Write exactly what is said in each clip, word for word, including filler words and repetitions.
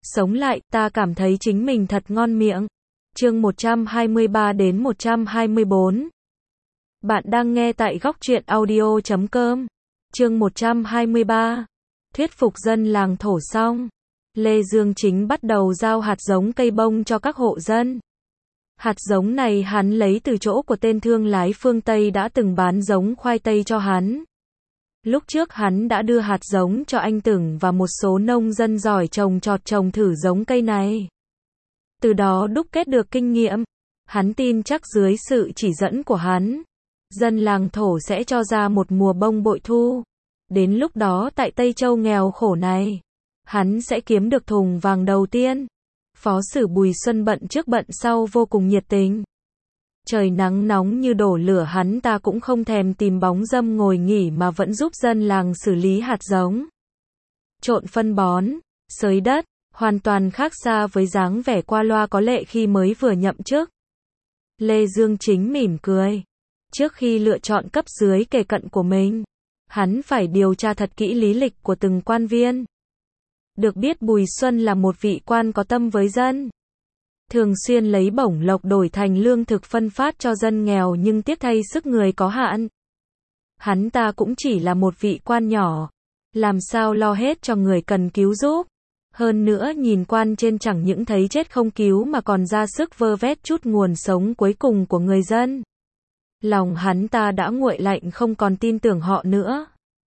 Sống lại, ta cảm thấy chính mình thật ngon miệng. Chương một trăm hai mươi ba đến một trăm hai mươi bốn. Bạn đang nghe tại góc truyện audio chấm com. Chương một trăm hai mươi ba. Thuyết phục dân làng thổ xong, Lê Dương Chính bắt đầu giao hạt giống cây bông cho các hộ dân. Hạt giống này hắn lấy từ chỗ của tên thương lái phương Tây đã từng bán giống khoai tây cho hắn. Lúc trước hắn đã đưa hạt giống cho anh Tưởng và một số nông dân giỏi trồng trọt trồng thử giống cây này. Từ đó đúc kết được kinh nghiệm, hắn tin chắc dưới sự chỉ dẫn của hắn, dân làng thổ sẽ cho ra một mùa bông bội thu. Đến lúc đó tại Tây Châu nghèo khổ này, hắn sẽ kiếm được thùng vàng đầu tiên. Phó sử Bùi Xuân bận trước bận sau vô cùng nhiệt tình. Trời nắng nóng như đổ lửa hắn ta cũng không thèm tìm bóng râm ngồi nghỉ mà vẫn giúp dân làng xử lý hạt giống, trộn phân bón, xới đất, hoàn toàn khác xa với dáng vẻ qua loa có lệ khi mới vừa nhậm chức. Lê Dương Chính mỉm cười. Trước khi lựa chọn cấp dưới kề cận của mình, hắn phải điều tra thật kỹ lý lịch của từng quan viên. Được biết Bùi Xuân là một vị quan có tâm với dân, thường xuyên lấy bổng lộc đổi thành lương thực phân phát cho dân nghèo, nhưng tiếc thay sức người có hạn. Hắn ta cũng chỉ là một vị quan nhỏ, làm sao lo hết cho người cần cứu giúp. Hơn nữa nhìn quan trên chẳng những thấy chết không cứu mà còn ra sức vơ vét chút nguồn sống cuối cùng của người dân. Lòng hắn ta đã nguội lạnh, không còn tin tưởng họ nữa.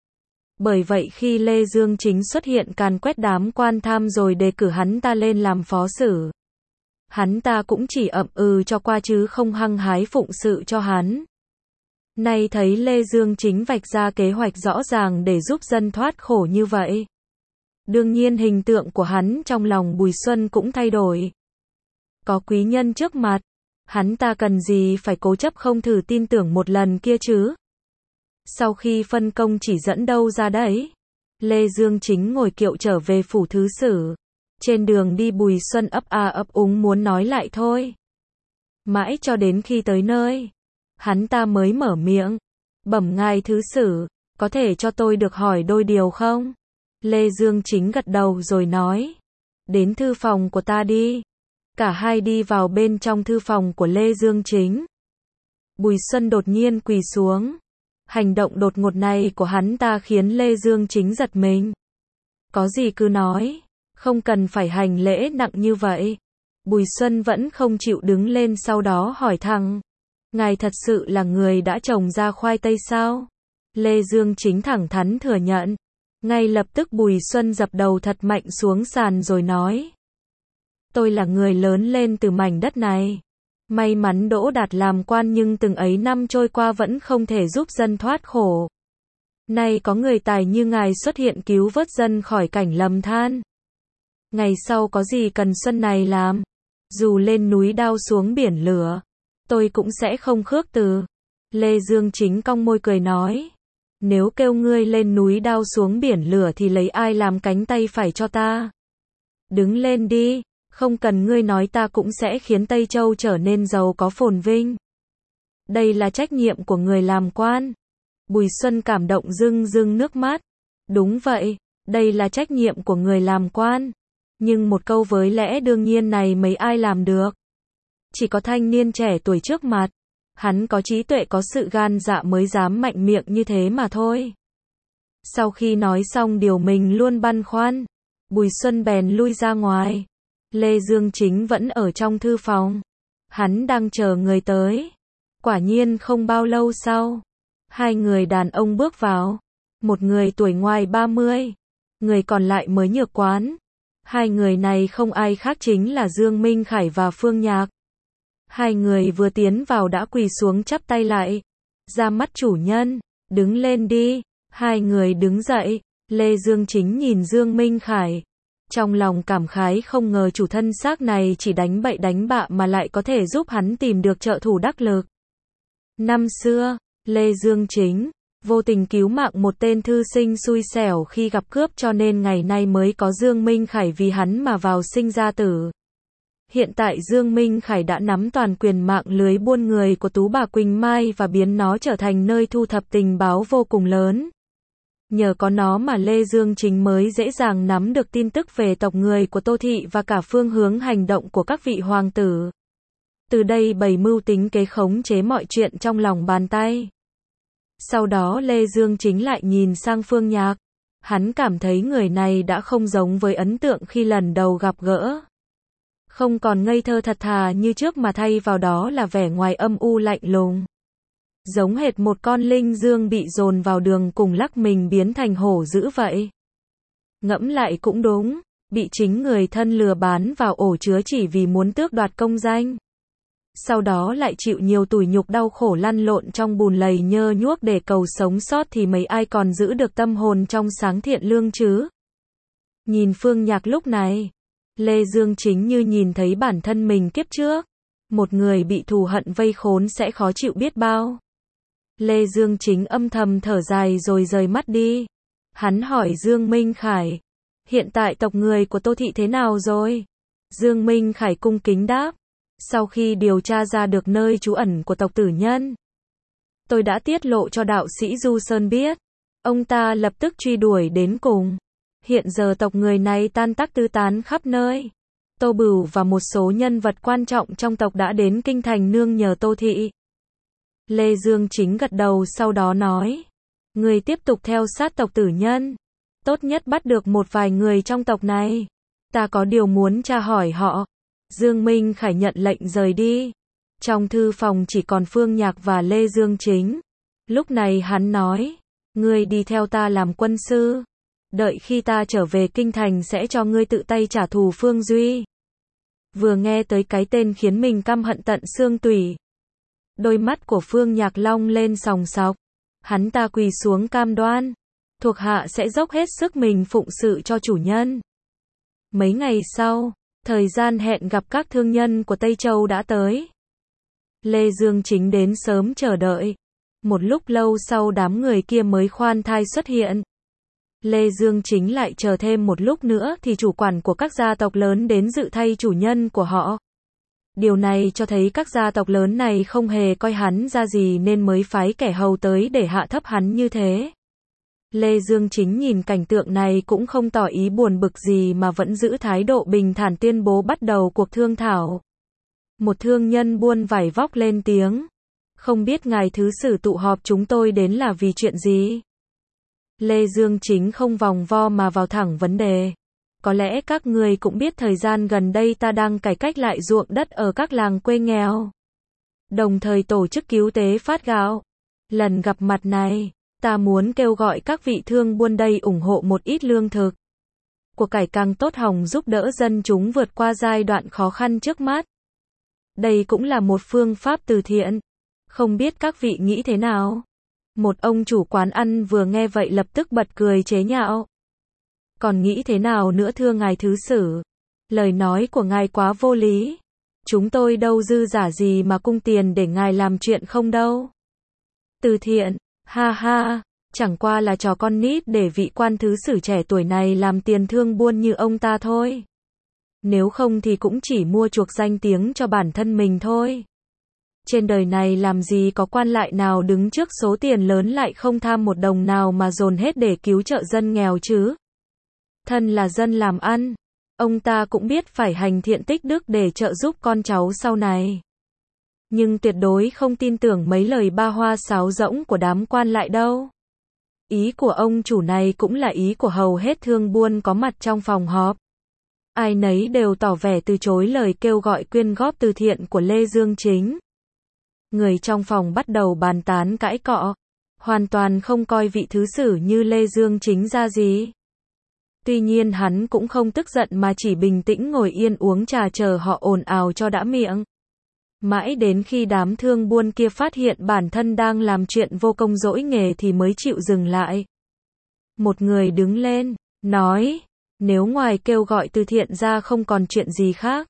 Bởi vậy khi Lê Dương Chính xuất hiện càn quét đám quan tham rồi đề cử hắn ta lên làm phó sử, hắn ta cũng chỉ ậm ừ cho qua chứ không hăng hái phụng sự cho hắn. Nay thấy Lê Dương Chính vạch ra kế hoạch rõ ràng để giúp dân thoát khổ như vậy, đương nhiên hình tượng của hắn trong lòng Bùi Xuân cũng thay đổi. Có quý nhân trước mặt, hắn ta cần gì phải cố chấp không thử tin tưởng một lần kia chứ. Sau khi phân công chỉ dẫn đâu ra đấy, Lê Dương Chính ngồi kiệu trở về phủ thứ sử. Trên đường đi Bùi Xuân ấp a ấp úng muốn nói lại thôi. Mãi cho đến khi tới nơi, hắn ta mới mở miệng. Bẩm ngài thứ sử, có thể cho tôi được hỏi đôi điều không? Lê Dương Chính gật đầu rồi nói. Đến thư phòng của ta đi. Cả hai đi vào bên trong thư phòng của Lê Dương Chính. Bùi Xuân đột nhiên quỳ xuống. Hành động đột ngột này của hắn ta khiến Lê Dương Chính giật mình. Có gì cứ nói, không cần phải hành lễ nặng như vậy. Bùi Xuân vẫn không chịu đứng lên, sau đó hỏi thẳng. Ngài thật sự là người đã trồng ra khoai tây sao? Lê Dương Chính thẳng thắn thừa nhận. Ngay lập tức Bùi Xuân dập đầu thật mạnh xuống sàn rồi nói. Tôi là người lớn lên từ mảnh đất này. May mắn đỗ đạt làm quan nhưng từng ấy năm trôi qua vẫn không thể giúp dân thoát khổ. Nay có người tài như ngài xuất hiện cứu vớt dân khỏi cảnh lầm than. Ngày sau có gì cần xuân này làm, dù lên núi đao xuống biển lửa, tôi cũng sẽ không khước từ. Lê Dương Chính cong môi cười nói. Nếu kêu ngươi lên núi đao xuống biển lửa thì lấy ai làm cánh tay phải cho ta? Đứng lên đi, không cần ngươi nói ta cũng sẽ khiến Tây Châu trở nên giàu có phồn vinh. Đây là trách nhiệm của người làm quan. Bùi Xuân cảm động rưng rưng nước mắt. Đúng vậy, đây là trách nhiệm của người làm quan. Nhưng một câu với lẽ đương nhiên này mấy ai làm được. Chỉ có thanh niên trẻ tuổi trước mặt, hắn có trí tuệ có sự gan dạ mới dám mạnh miệng như thế mà thôi. Sau khi nói xong điều mình luôn băn khoăn, Bùi Xuân bèn lui ra ngoài. Lê Dương Chính vẫn ở trong thư phòng. Hắn đang chờ người tới. Quả nhiên không bao lâu sau, hai người đàn ông bước vào. Một người tuổi ngoài ba mươi, người còn lại mới nhược quán. Hai người này không ai khác chính là Dương Minh Khải và Phương Nhạc. Hai người vừa tiến vào đã quỳ xuống chắp tay lại. Ra mắt chủ nhân, đứng lên đi. Hai người đứng dậy. Lê Dương Chính nhìn Dương Minh Khải, trong lòng cảm khái không ngờ chủ thân xác này chỉ đánh bậy đánh bạ mà lại có thể giúp hắn tìm được trợ thủ đắc lực. Năm xưa, Lê Dương Chính vô tình cứu mạng một tên thư sinh xui xẻo khi gặp cướp, cho nên ngày nay mới có Dương Minh Khải vì hắn mà vào sinh ra tử. Hiện tại Dương Minh Khải đã nắm toàn quyền mạng lưới buôn người của Tú bà Quỳnh Mai và biến nó trở thành nơi thu thập tình báo vô cùng lớn. Nhờ có nó mà Lê Dương Chính mới dễ dàng nắm được tin tức về tộc người của Tô Thị và cả phương hướng hành động của các vị hoàng tử. Từ đây bày mưu tính kế khống chế mọi chuyện trong lòng bàn tay. Sau đó Lê Dương Chính lại nhìn sang Phương Nhạc. Hắn cảm thấy người này đã không giống với ấn tượng khi lần đầu gặp gỡ. Không còn ngây thơ thật thà như trước mà thay vào đó là vẻ ngoài âm u lạnh lùng. Giống hệt một con linh dương bị dồn vào đường cùng lắc mình biến thành hổ dữ vậy. Ngẫm lại cũng đúng, bị chính người thân lừa bán vào ổ chứa chỉ vì muốn tước đoạt công danh. Sau đó lại chịu nhiều tủi nhục đau khổ lăn lộn trong bùn lầy nhơ nhuốc để cầu sống sót thì mấy ai còn giữ được tâm hồn trong sáng thiện lương chứ. Nhìn Phương Nhạc lúc này, Lê Dương Chính như nhìn thấy bản thân mình kiếp trước. Một người bị thù hận vây khốn sẽ khó chịu biết bao. Lê Dương Chính âm thầm thở dài rồi rời mắt đi. Hắn hỏi Dương Minh Khải, hiện tại tộc người của Tô Thị thế nào rồi? Dương Minh Khải cung kính đáp, sau khi điều tra ra được nơi trú ẩn của tộc tử nhân, tôi đã tiết lộ cho đạo sĩ Du Sơn biết. Ông ta lập tức truy đuổi đến cùng. Hiện giờ tộc người này tan tác tứ tán khắp nơi. Tô Bửu và một số nhân vật quan trọng trong tộc đã đến kinh thành nương nhờ Tô Thị. Lê Dương Chính gật đầu sau đó nói, người tiếp tục theo sát tộc tử nhân. Tốt nhất bắt được một vài người trong tộc này. Ta có điều muốn tra hỏi họ. Dương Minh Khải nhận lệnh rời đi. Trong thư phòng chỉ còn Phương Nhạc và Lê Dương Chính. Lúc này hắn nói, ngươi đi theo ta làm quân sư. Đợi khi ta trở về kinh thành sẽ cho ngươi tự tay trả thù Phương Duy. Vừa nghe tới cái tên khiến mình căm hận tận xương tủy. Đôi mắt của Phương Nhạc long lên sòng sọc. Hắn ta quỳ xuống cam đoan. Thuộc hạ sẽ dốc hết sức mình phụng sự cho chủ nhân. Mấy ngày sau, thời gian hẹn gặp các thương nhân của Tây Châu đã tới. Lê Dương Chính đến sớm chờ đợi. Một lúc lâu sau đám người kia mới khoan thai xuất hiện. Lê Dương Chính lại chờ thêm một lúc nữa thì chủ quản của các gia tộc lớn đến dự thay chủ nhân của họ. Điều này cho thấy các gia tộc lớn này không hề coi hắn ra gì nên mới phái kẻ hầu tới để hạ thấp hắn như thế. Lê Dương Chính nhìn cảnh tượng này cũng không tỏ ý buồn bực gì mà vẫn giữ thái độ bình thản tuyên bố bắt đầu cuộc thương thảo. Một thương nhân buôn vải vóc lên tiếng. Không biết ngài thứ sử tụ họp chúng tôi đến là vì chuyện gì? Lê Dương Chính không vòng vo mà vào thẳng vấn đề. Có lẽ các người cũng biết thời gian gần đây ta đang cải cách lại ruộng đất ở các làng quê nghèo. Đồng thời tổ chức cứu tế phát gạo. Lần gặp mặt này, ta muốn kêu gọi các vị thương buôn đây ủng hộ một ít lương thực. Của cải càng tốt hòng giúp đỡ dân chúng vượt qua giai đoạn khó khăn trước mắt. Đây cũng là một phương pháp từ thiện. Không biết các vị nghĩ thế nào? Một ông chủ quán ăn vừa nghe vậy lập tức bật cười chế nhạo. Còn nghĩ thế nào nữa thưa ngài thứ sử? Lời nói của ngài quá vô lý. Chúng tôi đâu dư giả gì mà cung tiền để ngài làm chuyện không đâu. Từ thiện, ha ha, chẳng qua là trò con nít để vị quan thứ sử trẻ tuổi này làm tiền thương buôn như ông ta thôi. Nếu không thì cũng chỉ mua chuộc danh tiếng cho bản thân mình thôi. Trên đời này làm gì có quan lại nào đứng trước số tiền lớn lại không tham một đồng nào mà dồn hết để cứu trợ dân nghèo chứ. Thân là dân làm ăn, ông ta cũng biết phải hành thiện tích đức để trợ giúp con cháu sau này. Nhưng tuyệt đối không tin tưởng mấy lời ba hoa sáo rỗng của đám quan lại đâu. Ý của ông chủ này cũng là ý của hầu hết thương buôn có mặt trong phòng họp. Ai nấy đều tỏ vẻ từ chối lời kêu gọi quyên góp từ thiện của Lê Dương Chính. Người trong phòng bắt đầu bàn tán cãi cọ, hoàn toàn không coi vị thứ sử như Lê Dương Chính ra gì. Tuy nhiên hắn cũng không tức giận mà chỉ bình tĩnh ngồi yên uống trà chờ họ ồn ào cho đã miệng. Mãi đến khi đám thương buôn kia phát hiện bản thân đang làm chuyện vô công dỗi nghề thì mới chịu dừng lại. Một người đứng lên, nói, nếu ngoài kêu gọi từ thiện ra không còn chuyện gì khác,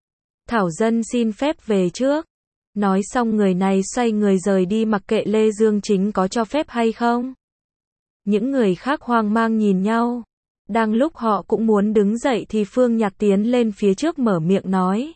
Thảo dân xin phép về trước. Nói xong người này xoay người rời đi mặc kệ Lê Dương Chính có cho phép hay không. Những người khác hoang mang nhìn nhau. Đang lúc họ cũng muốn đứng dậy thì Phương Nhạc tiến lên phía trước mở miệng nói.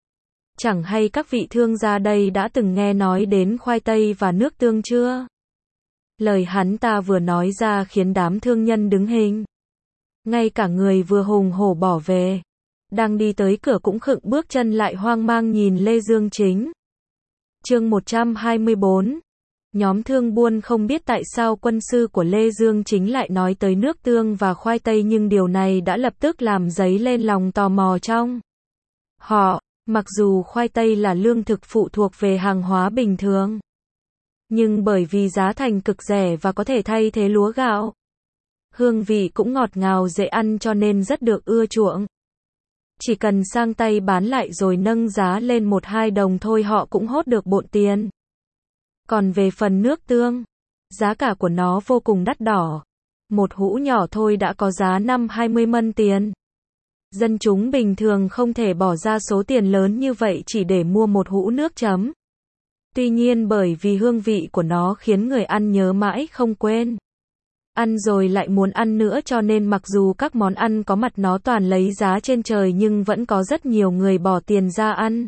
Chẳng hay các vị thương gia đây đã từng nghe nói đến khoai tây và nước tương chưa? Lời hắn ta vừa nói ra khiến đám thương nhân đứng hình. Ngay cả người vừa hùng hổ bỏ về, đang đi tới cửa cũng khựng bước chân lại hoang mang nhìn Lê Dương Chính. Chương một trăm hai mươi bốn. Nhóm thương buôn không biết tại sao quân sư của Lê Dương Chính lại nói tới nước tương và khoai tây, nhưng điều này đã lập tức làm dấy lên lòng tò mò trong họ. Mặc dù khoai tây là lương thực phụ thuộc về hàng hóa bình thường, nhưng bởi vì giá thành cực rẻ và có thể thay thế lúa gạo, hương vị cũng ngọt ngào dễ ăn cho nên rất được ưa chuộng. Chỉ cần sang tay bán lại rồi nâng giá lên một hai đồng thôi họ cũng hốt được bộn tiền. Còn về phần nước tương, giá cả của nó vô cùng đắt đỏ. Một hũ nhỏ thôi đã có giá năm hai mươi mân tiền. Dân chúng bình thường không thể bỏ ra số tiền lớn như vậy chỉ để mua một hũ nước chấm. Tuy nhiên bởi vì hương vị của nó khiến người ăn nhớ mãi không quên. Ăn rồi lại muốn ăn nữa cho nên mặc dù các món ăn có mặt nó toàn lấy giá trên trời nhưng vẫn có rất nhiều người bỏ tiền ra ăn.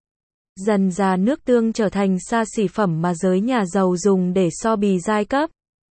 Dần dà nước tương trở thành xa xỉ phẩm mà giới nhà giàu dùng để so bì giai cấp.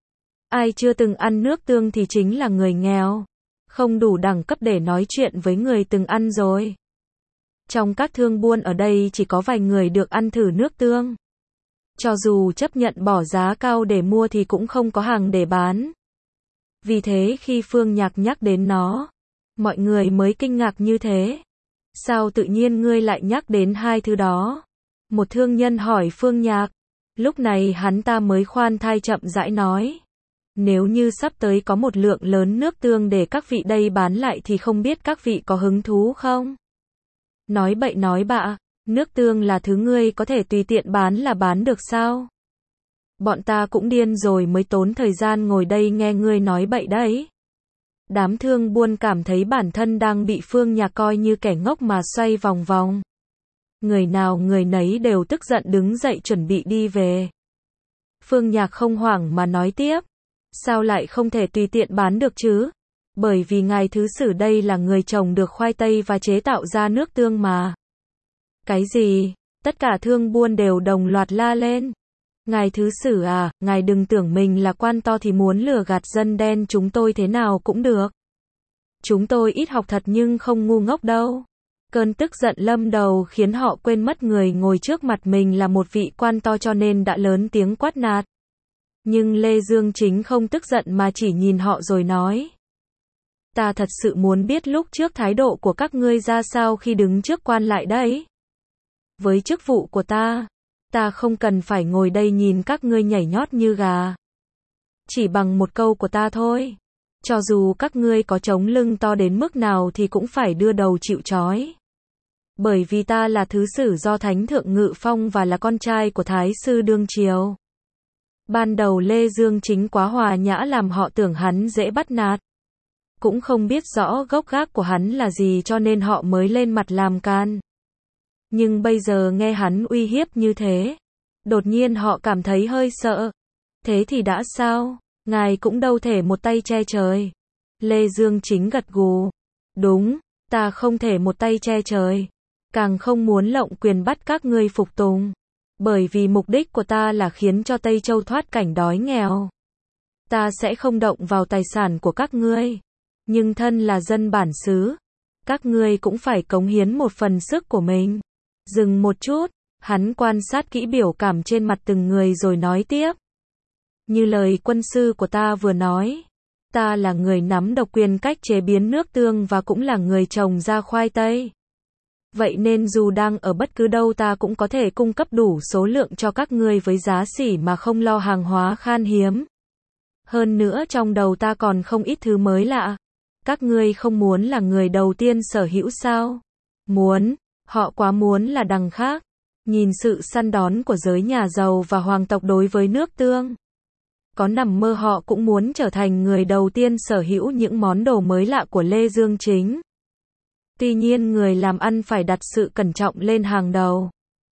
Ai chưa từng ăn nước tương thì chính là người nghèo, không đủ đẳng cấp để nói chuyện với người từng ăn rồi. Trong các thương buôn ở đây chỉ có vài người được ăn thử nước tương. Cho dù chấp nhận bỏ giá cao để mua thì cũng không có hàng để bán. Vì thế khi Phương Nhạc nhắc đến nó, mọi người mới kinh ngạc như thế. Sao tự nhiên ngươi lại nhắc đến hai thứ đó? Một thương nhân hỏi Phương Nhạc. Lúc này hắn ta mới khoan thai chậm rãi nói. Nếu như sắp tới có một lượng lớn nước tương để các vị đây bán lại thì không biết các vị có hứng thú không? Nói bậy nói bạ, nước tương là thứ ngươi có thể tùy tiện bán là bán được sao? Bọn ta cũng điên rồi mới tốn thời gian ngồi đây nghe ngươi nói bậy đấy. Đám thương buôn cảm thấy bản thân đang bị Phương Nhạc coi như kẻ ngốc mà xoay vòng vòng. Người nào người nấy đều tức giận đứng dậy chuẩn bị đi về. Phương Nhạc không hoảng mà nói tiếp. Sao lại không thể tùy tiện bán được chứ? Bởi vì ngài thứ sử đây là người trồng được khoai tây và chế tạo ra nước tương mà. Cái gì? Tất cả thương buôn đều đồng loạt la lên. Ngài thứ sử à, ngài đừng tưởng mình là quan to thì muốn lừa gạt dân đen chúng tôi thế nào cũng được. Chúng tôi ít học thật nhưng không ngu ngốc đâu. Cơn tức giận lâm đầu khiến họ quên mất người ngồi trước mặt mình là một vị quan to cho nên đã lớn tiếng quát nạt. Nhưng Lê Dương Chính không tức giận mà chỉ nhìn họ rồi nói. Ta thật sự muốn biết lúc trước thái độ của các ngươi ra sao khi đứng trước quan lại đấy. Với chức vụ của ta, ta không cần phải ngồi đây nhìn các ngươi nhảy nhót như gà. Chỉ bằng một câu của ta thôi. Cho dù các ngươi có trống lưng to đến mức nào thì cũng phải đưa đầu chịu trói. Bởi vì ta là thứ sử do Thánh Thượng Ngự Phong và là con trai của Thái sư đương triều. Ban đầu Lê Dương Chính quá hòa nhã làm họ tưởng hắn dễ bắt nạt. Cũng không biết rõ gốc gác của hắn là gì cho nên họ mới lên mặt làm can. Nhưng bây giờ nghe hắn uy hiếp như thế, đột nhiên họ cảm thấy hơi sợ. Thế thì đã sao? Ngài cũng đâu thể một tay che trời. Lê Dương Chính gật gù. Đúng, ta không thể một tay che trời. Càng không muốn lộng quyền bắt các ngươi phục tùng. Bởi vì mục đích của ta là khiến cho Tây Châu thoát cảnh đói nghèo. Ta sẽ không động vào tài sản của các ngươi. Nhưng thân là dân bản xứ, các ngươi cũng phải cống hiến một phần sức của mình. Dừng một chút, hắn quan sát kỹ biểu cảm trên mặt từng người rồi nói tiếp. Như lời quân sư của ta vừa nói, ta là người nắm độc quyền cách chế biến nước tương và cũng là người trồng ra khoai tây. Vậy nên dù đang ở bất cứ đâu ta cũng có thể cung cấp đủ số lượng cho các ngươi với giá sỉ mà không lo hàng hóa khan hiếm. Hơn nữa trong đầu ta còn không ít thứ mới lạ. Các ngươi không muốn là người đầu tiên sở hữu sao? Muốn, họ quá muốn là đằng khác. Nhìn sự săn đón của giới nhà giàu và hoàng tộc đối với nước tương. Có nằm mơ họ cũng muốn trở thành người đầu tiên sở hữu những món đồ mới lạ của Lê Dương Chính. Tuy nhiên người làm ăn phải đặt sự cẩn trọng lên hàng đầu.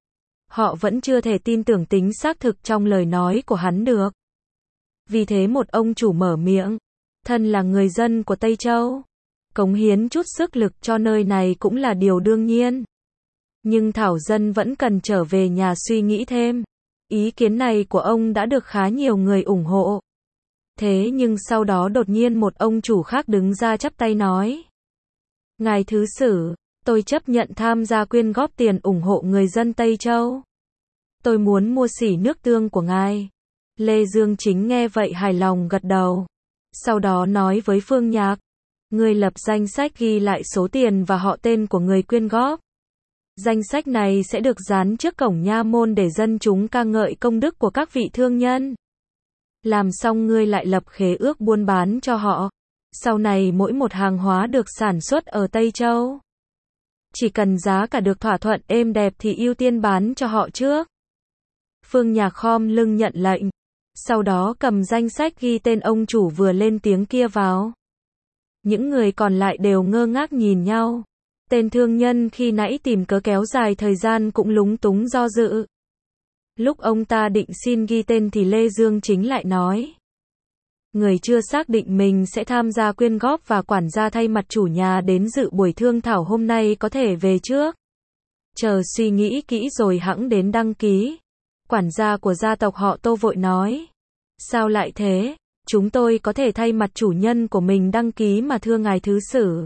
Họ vẫn chưa thể tin tưởng tính xác thực trong lời nói của hắn được. Vì thế một ông chủ mở miệng. Thân là người dân của Tây Châu, cống hiến chút sức lực cho nơi này cũng là điều đương nhiên. Nhưng Thảo Dân vẫn cần trở về nhà suy nghĩ thêm. Ý kiến này của ông đã được khá nhiều người ủng hộ. Thế nhưng sau đó đột nhiên một ông chủ khác đứng ra chắp tay nói: Ngài thứ sử, tôi chấp nhận tham gia quyên góp tiền ủng hộ người dân Tây Châu. Tôi muốn mua xỉ nước tương của ngài. Lê Dương Chính nghe vậy hài lòng gật đầu. Sau đó nói với Phương Nhạc: Ngươi lập danh sách ghi lại số tiền và họ tên của người quyên góp. Danh sách này sẽ được dán trước cổng nha môn để dân chúng ca ngợi công đức của các vị thương nhân. Làm xong ngươi lại lập khế ước buôn bán cho họ. Sau này mỗi một hàng hóa được sản xuất ở Tây Châu, chỉ cần giá cả được thỏa thuận êm đẹp thì ưu tiên bán cho họ trước. Phương Nhạc khom lưng nhận lệnh. Sau đó cầm danh sách ghi tên ông chủ vừa lên tiếng kia vào. Những người còn lại đều ngơ ngác nhìn nhau. Tên thương nhân khi nãy tìm cớ kéo dài thời gian cũng lúng túng do dự. Lúc ông ta định xin ghi tên thì Lê Dương Chính lại nói: Người chưa xác định mình sẽ tham gia quyên góp và quản gia thay mặt chủ nhà đến dự buổi thương thảo hôm nay có thể về trước. Chờ suy nghĩ kỹ rồi hẵng đến đăng ký. Quản gia của gia tộc họ Tô vội nói: Sao lại thế? Chúng tôi có thể thay mặt chủ nhân của mình đăng ký mà thưa ngài thứ sử.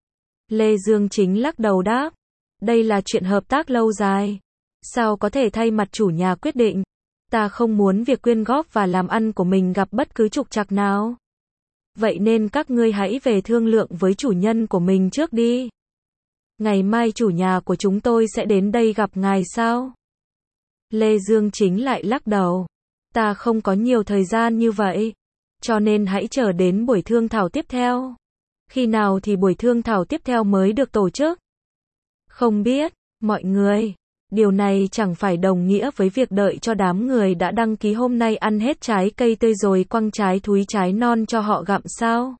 Lê Dương Chính lắc đầu đáp: Đây là chuyện hợp tác lâu dài. Sao có thể thay mặt chủ nhà quyết định? Ta không muốn việc quyên góp và làm ăn của mình gặp bất cứ trục trặc nào. Vậy nên các ngươi hãy về thương lượng với chủ nhân của mình trước đi. Ngày mai chủ nhà của chúng tôi sẽ đến đây gặp ngài sao? Lê Dương Chính lại lắc đầu: Ta không có nhiều thời gian như vậy. Cho nên hãy chờ đến buổi thương thảo tiếp theo. Khi nào thì buổi thương thảo tiếp theo mới được tổ chức? Không biết, mọi người. Điều này chẳng phải đồng nghĩa với việc đợi cho đám người đã đăng ký hôm nay ăn hết trái cây tươi rồi quăng trái thúi trái non cho họ gặm sao?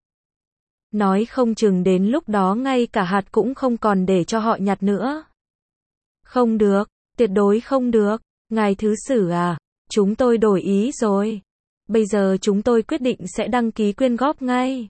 Nói không chừng đến lúc đó ngay cả hạt cũng không còn để cho họ nhặt nữa. Không được, tuyệt đối không được. Ngài thứ sử à, chúng tôi đổi ý rồi. Bây giờ chúng tôi quyết định sẽ đăng ký quyên góp ngay.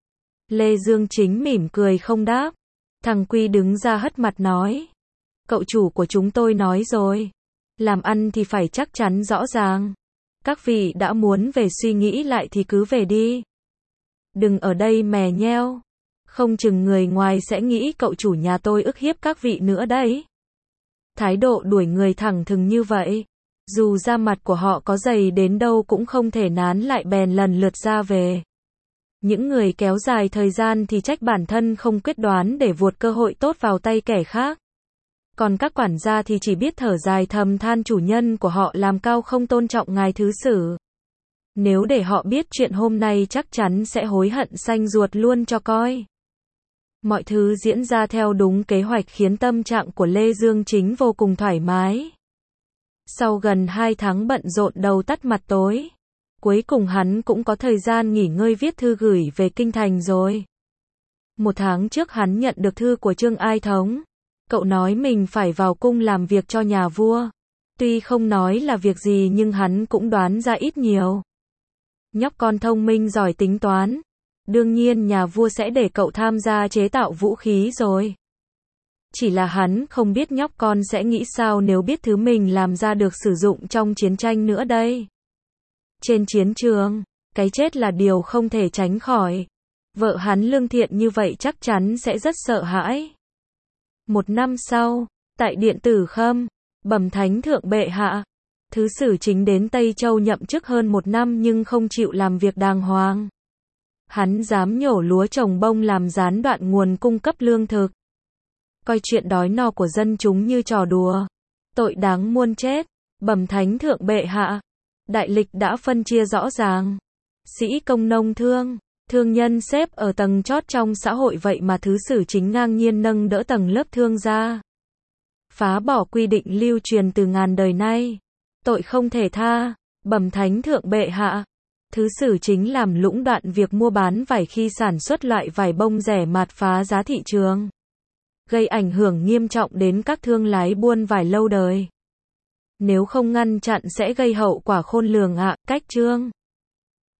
Lê Dương Chính mỉm cười không đáp. Thằng Quy đứng ra hất mặt nói: Cậu chủ của chúng tôi nói rồi. Làm ăn thì phải chắc chắn rõ ràng. Các vị đã muốn về suy nghĩ lại thì cứ về đi. Đừng ở đây mè nheo. Không chừng người ngoài sẽ nghĩ cậu chủ nhà tôi ức hiếp các vị nữa đấy. Thái độ đuổi người thẳng thừng như vậy. Dù da mặt của họ có dày đến đâu cũng không thể nán lại bèn lần lượt ra về. Những người kéo dài thời gian thì trách bản thân không quyết đoán để vuột cơ hội tốt vào tay kẻ khác. Còn các quản gia thì chỉ biết thở dài thầm than chủ nhân của họ làm cao không tôn trọng ngài thứ sử. Nếu để họ biết chuyện hôm nay chắc chắn sẽ hối hận xanh ruột luôn cho coi. Mọi thứ diễn ra theo đúng kế hoạch khiến tâm trạng của Lê Dương Chính vô cùng thoải mái. Sau gần hai tháng bận rộn đầu tắt mặt tối, cuối cùng hắn cũng có thời gian nghỉ ngơi viết thư gửi về kinh thành rồi. Một tháng trước hắn nhận được thư của Trương Ai Thống. Cậu nói mình phải vào cung làm việc cho nhà vua. Tuy không nói là việc gì nhưng hắn cũng đoán ra ít nhiều. Nhóc con thông minh giỏi tính toán. Đương nhiên nhà vua sẽ để cậu tham gia chế tạo vũ khí rồi. Chỉ là hắn không biết nhóc con sẽ nghĩ sao nếu biết thứ mình làm ra được sử dụng trong chiến tranh nữa đây. Trên chiến trường, cái chết là điều không thể tránh khỏi. Vợ hắn lương thiện như vậy chắc chắn sẽ rất sợ hãi. Một năm sau, tại Điện Tử Khâm, bẩm thánh thượng bệ hạ, thứ sử Chính đến Tây Châu nhậm chức hơn một năm nhưng không chịu làm việc đàng hoàng. Hắn dám nhổ lúa trồng bông làm gián đoạn nguồn cung cấp lương thực. Coi chuyện đói no của dân chúng như trò đùa. Tội đáng muôn chết. Bẩm thánh thượng bệ hạ, đại lịch đã phân chia rõ ràng. Sĩ công nông thương, thương nhân xếp ở tầng chót trong xã hội vậy mà thứ sử Chính ngang nhiên nâng đỡ tầng lớp thương gia. Phá bỏ quy định lưu truyền từ ngàn đời nay. Tội không thể tha. Bẩm thánh thượng bệ hạ, thứ sử Chính làm lũng đoạn việc mua bán vải khi sản xuất loại vải bông rẻ mạt phá giá thị trường, gây ảnh hưởng nghiêm trọng đến các thương lái buôn vải lâu đời. Nếu không ngăn chặn sẽ gây hậu quả khôn lường ạ. Cách chương